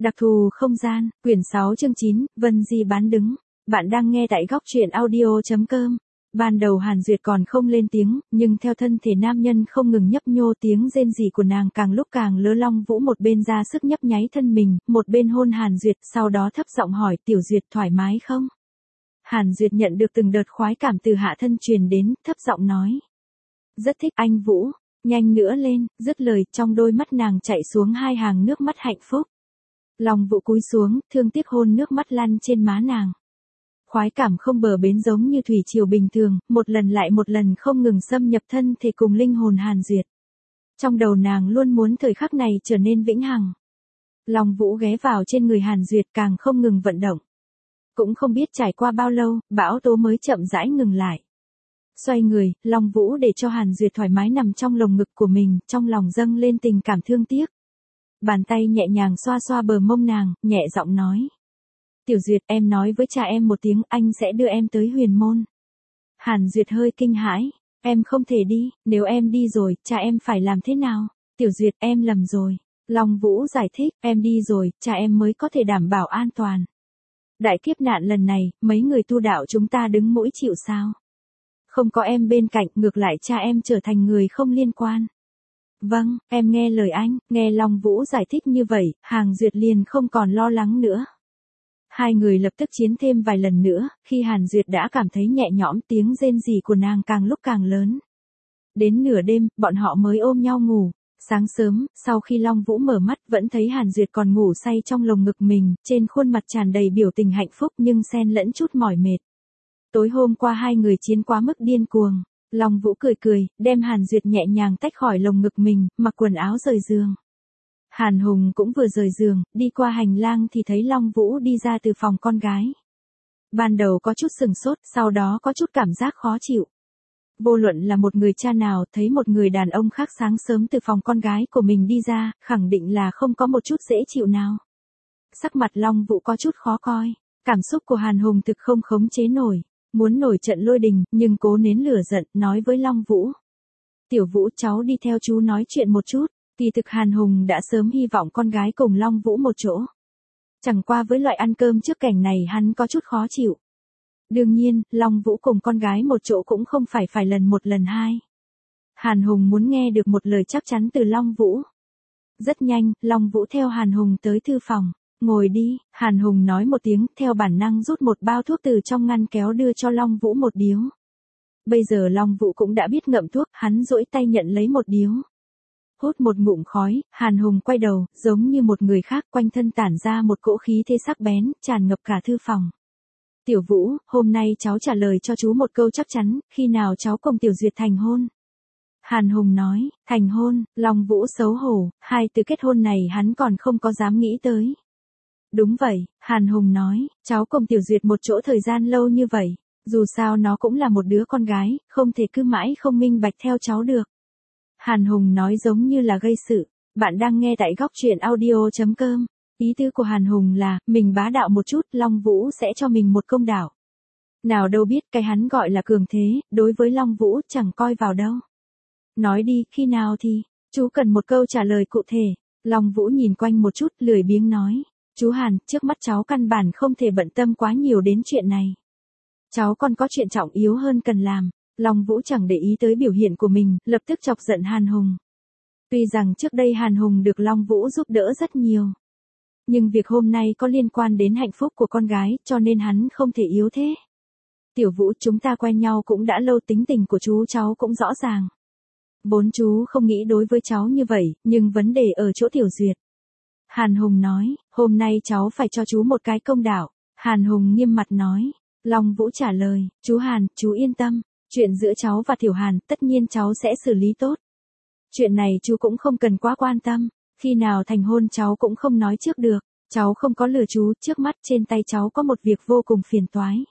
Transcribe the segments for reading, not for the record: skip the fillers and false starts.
Đặc thù không gian, quyển 6 chương 9, Vân Di bán đứng. Bạn đang nghe tại góc truyện audio.com. Ban đầu Hàn Duyệt còn không lên tiếng, nhưng theo thân thể nam nhân không ngừng nhấp nhô, tiếng rên rỉ của nàng càng lúc càng lớn. Long Vũ một bên ra sức nhấp nháy thân mình, một bên hôn Hàn Duyệt, sau đó thấp giọng hỏi, Tiểu Duyệt thoải mái không? Hàn Duyệt nhận được từng đợt khoái cảm từ hạ thân truyền đến, thấp giọng nói. Rất thích anh Vũ, nhanh nữa lên, dứt lời, trong đôi mắt nàng chạy xuống hai hàng nước mắt hạnh phúc. Long Vũ cúi xuống, thương tiếc hôn nước mắt lăn trên má nàng. Khoái cảm không bờ bến giống như thủy triều bình thường, một lần lại một lần không ngừng xâm nhập thân thể cùng linh hồn Hàn Duyệt. Trong đầu nàng luôn muốn thời khắc này trở nên vĩnh hằng. Long Vũ ghé vào trên người Hàn Duyệt càng không ngừng vận động. Cũng không biết trải qua bao lâu, bão tố mới chậm rãi ngừng lại. Xoay người, Long Vũ để cho Hàn Duyệt thoải mái nằm trong lồng ngực của mình, trong lòng dâng lên tình cảm thương tiếc. Bàn tay nhẹ nhàng xoa xoa bờ mông nàng, nhẹ giọng nói. Tiểu Duyệt, em nói với cha em một tiếng, anh sẽ đưa em tới Huyền Môn. Hàn Duyệt hơi kinh hãi. Em không thể đi, nếu em đi rồi, cha em phải làm thế nào? Tiểu Duyệt, em lầm rồi. Long Vũ giải thích, em đi rồi, cha em mới có thể đảm bảo an toàn. Đại kiếp nạn lần này, mấy người tu đạo chúng ta đứng mũi chịu sao? Không có em bên cạnh, ngược lại cha em trở thành người không liên quan. Vâng, em nghe lời anh. Nghe Long Vũ giải thích như vậy, Hàn Duyệt liền không còn lo lắng nữa. Hai người lập tức chiến thêm vài lần nữa, khi Hàn Duyệt đã cảm thấy nhẹ nhõm, tiếng rên rỉ của nàng càng lúc càng lớn. Đến nửa đêm, bọn họ mới ôm nhau ngủ. Sáng sớm, sau khi Long Vũ mở mắt, vẫn thấy Hàn Duyệt còn ngủ say trong lồng ngực mình, trên khuôn mặt tràn đầy biểu tình hạnh phúc nhưng xen lẫn chút mỏi mệt. Tối hôm qua hai người chiến quá mức điên cuồng. Long Vũ cười cười, đem Hàn Duyệt nhẹ nhàng tách khỏi lồng ngực mình, mặc quần áo rời giường. Hàn Hùng cũng vừa rời giường, đi qua hành lang thì thấy Long Vũ đi ra từ phòng con gái. Ban đầu có chút sừng sốt, sau đó có chút cảm giác khó chịu. Vô luận là một người cha nào thấy một người đàn ông khác sáng sớm từ phòng con gái của mình đi ra, khẳng định là không có một chút dễ chịu nào. Sắc mặt Long Vũ có chút khó coi, cảm xúc của Hàn Hùng thực không khống chế nổi. Muốn nổi trận lôi đình, nhưng cố nén lửa giận, nói với Long Vũ. Tiểu Vũ, cháu đi theo chú nói chuyện một chút. Kỳ thực Hàn Hùng đã sớm hy vọng con gái cùng Long Vũ một chỗ. Chẳng qua với loại ăn cơm trước cảnh này hắn có chút khó chịu. Đương nhiên, Long Vũ cùng con gái một chỗ cũng không phải lần một lần hai. Hàn Hùng muốn nghe được một lời chắc chắn từ Long Vũ. Rất nhanh, Long Vũ theo Hàn Hùng tới thư phòng. Ngồi đi, Hàn Hùng nói một tiếng, theo bản năng rút một bao thuốc từ trong ngăn kéo đưa cho Long Vũ một điếu. Bây giờ Long Vũ cũng đã biết ngậm thuốc, hắn duỗi tay nhận lấy một điếu. Hút một ngụm khói, Hàn Hùng quay đầu, giống như một người khác, quanh thân tản ra một cỗ khí thế sắc bén, tràn ngập cả thư phòng. Tiểu Vũ, hôm nay cháu trả lời cho chú một câu chắc chắn, khi nào cháu cùng Tiểu Duyệt thành hôn? Hàn Hùng nói, thành hôn. Long Vũ xấu hổ, hai từ kết hôn này hắn còn không có dám nghĩ tới. Đúng vậy, Hàn Hùng nói, cháu cùng Tiểu Duyệt một chỗ thời gian lâu như vậy, dù sao nó cũng là một đứa con gái, không thể cứ mãi không minh bạch theo cháu được. Hàn Hùng nói giống như là gây sự. Bạn đang nghe tại góc truyện audio.com. Ý tứ của Hàn Hùng là, mình bá đạo một chút, Long Vũ sẽ cho mình một công đạo. Nào đâu biết cái hắn gọi là cường thế, đối với Long Vũ chẳng coi vào đâu. Nói đi, khi nào thì, chú cần một câu trả lời cụ thể. Long Vũ nhìn quanh một chút, lười biếng nói. Chú Hàn, trước mắt cháu căn bản không thể bận tâm quá nhiều đến chuyện này. Cháu còn có chuyện trọng yếu hơn cần làm. Long Vũ chẳng để ý tới biểu hiện của mình, lập tức chọc giận Hàn Hùng. Tuy rằng trước đây Hàn Hùng được Long Vũ giúp đỡ rất nhiều. Nhưng việc hôm nay có liên quan đến hạnh phúc của con gái, cho nên hắn không thể yếu thế. Tiểu Vũ, chúng ta quen nhau cũng đã lâu, tính tình của chú cháu cũng rõ ràng. Vốn chú không nghĩ đối với cháu như vậy, nhưng vấn đề ở chỗ Tiểu Duyệt. Hàn Hùng nói, hôm nay cháu phải cho chú một cái công đạo. Hàn Hùng nghiêm mặt nói. Long Vũ trả lời, chú Hàn, chú yên tâm. Chuyện giữa cháu và Tiểu Hàn, tất nhiên cháu sẽ xử lý tốt. Chuyện này chú cũng không cần quá quan tâm. Khi nào thành hôn cháu cũng không nói trước được. Cháu không có lừa chú, trước mắt trên tay cháu có một việc vô cùng phiền toái.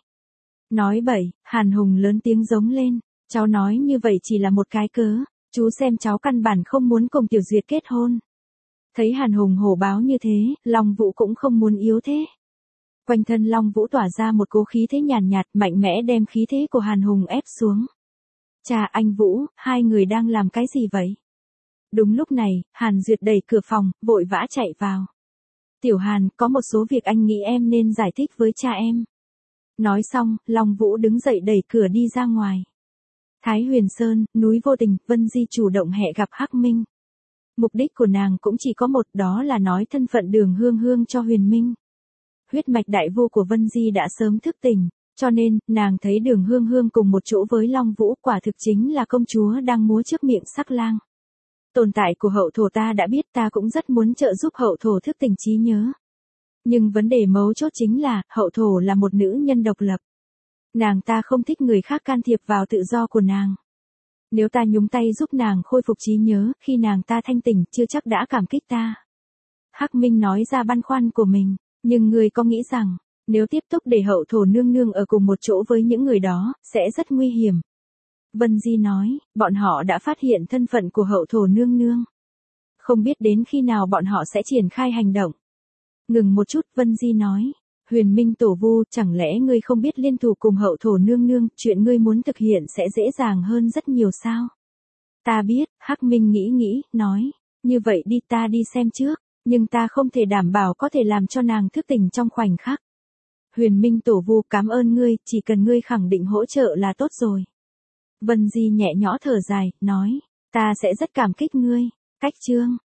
Nói bậy, Hàn Hùng lớn tiếng giống lên. Cháu nói như vậy chỉ là một cái cớ. Chú xem cháu căn bản không muốn cùng Tiểu Duyệt kết hôn. Thấy Hàn Hùng hổ báo như thế, Long Vũ cũng không muốn yếu thế. Quanh thân Long Vũ tỏa ra một cỗ khí thế nhàn nhạt, mạnh mẽ đem khí thế của Hàn Hùng ép xuống. Chà, anh Vũ, hai người đang làm cái gì vậy? Đúng lúc này, Hàn Duyệt đẩy cửa phòng, vội vã chạy vào. Tiểu Hàn, có một số việc anh nghĩ em nên giải thích với cha em. Nói xong, Long Vũ đứng dậy đẩy cửa đi ra ngoài. Thái Huyền Sơn, núi vô tình, Vân Di chủ động hẹn gặp Hắc Minh. Mục đích của nàng cũng chỉ có một, đó là nói thân phận Đường Hương Hương cho Huyền Minh. Huyết mạch đại vô của Vân Di đã sớm thức tỉnh, cho nên, nàng thấy Đường Hương Hương cùng một chỗ với Long Vũ quả thực chính là công chúa đang múa trước miệng sắc lang. Tồn tại của hậu thổ ta đã biết, ta cũng rất muốn trợ giúp hậu thổ thức tỉnh trí nhớ. Nhưng vấn đề mấu chốt chính là, hậu thổ là một nữ nhân độc lập. Nàng ta không thích người khác can thiệp vào tự do của nàng. Nếu ta nhúng tay giúp nàng khôi phục trí nhớ, khi nàng ta thanh tỉnh, chưa chắc đã cảm kích ta. Hắc Minh nói ra băn khoăn của mình, nhưng người có nghĩ rằng, nếu tiếp tục để hậu thổ nương nương ở cùng một chỗ với những người đó, sẽ rất nguy hiểm. Vân Di nói, bọn họ đã phát hiện thân phận của hậu thổ nương nương. Không biết đến khi nào bọn họ sẽ triển khai hành động. Ngừng một chút, Vân Di nói, Huyền Minh tổ vu, chẳng lẽ ngươi không biết liên thủ cùng hậu thổ nương nương, chuyện ngươi muốn thực hiện sẽ dễ dàng hơn rất nhiều sao? Ta biết, Hắc Minh nghĩ, nói, như vậy đi, ta đi xem trước, nhưng ta không thể đảm bảo có thể làm cho nàng thức tỉnh trong khoảnh khắc. Huyền Minh tổ vu, cảm ơn ngươi, chỉ cần ngươi khẳng định hỗ trợ là tốt rồi. Vân Di nhẹ nhõ thở dài, nói, ta sẽ rất cảm kích ngươi. Cách chương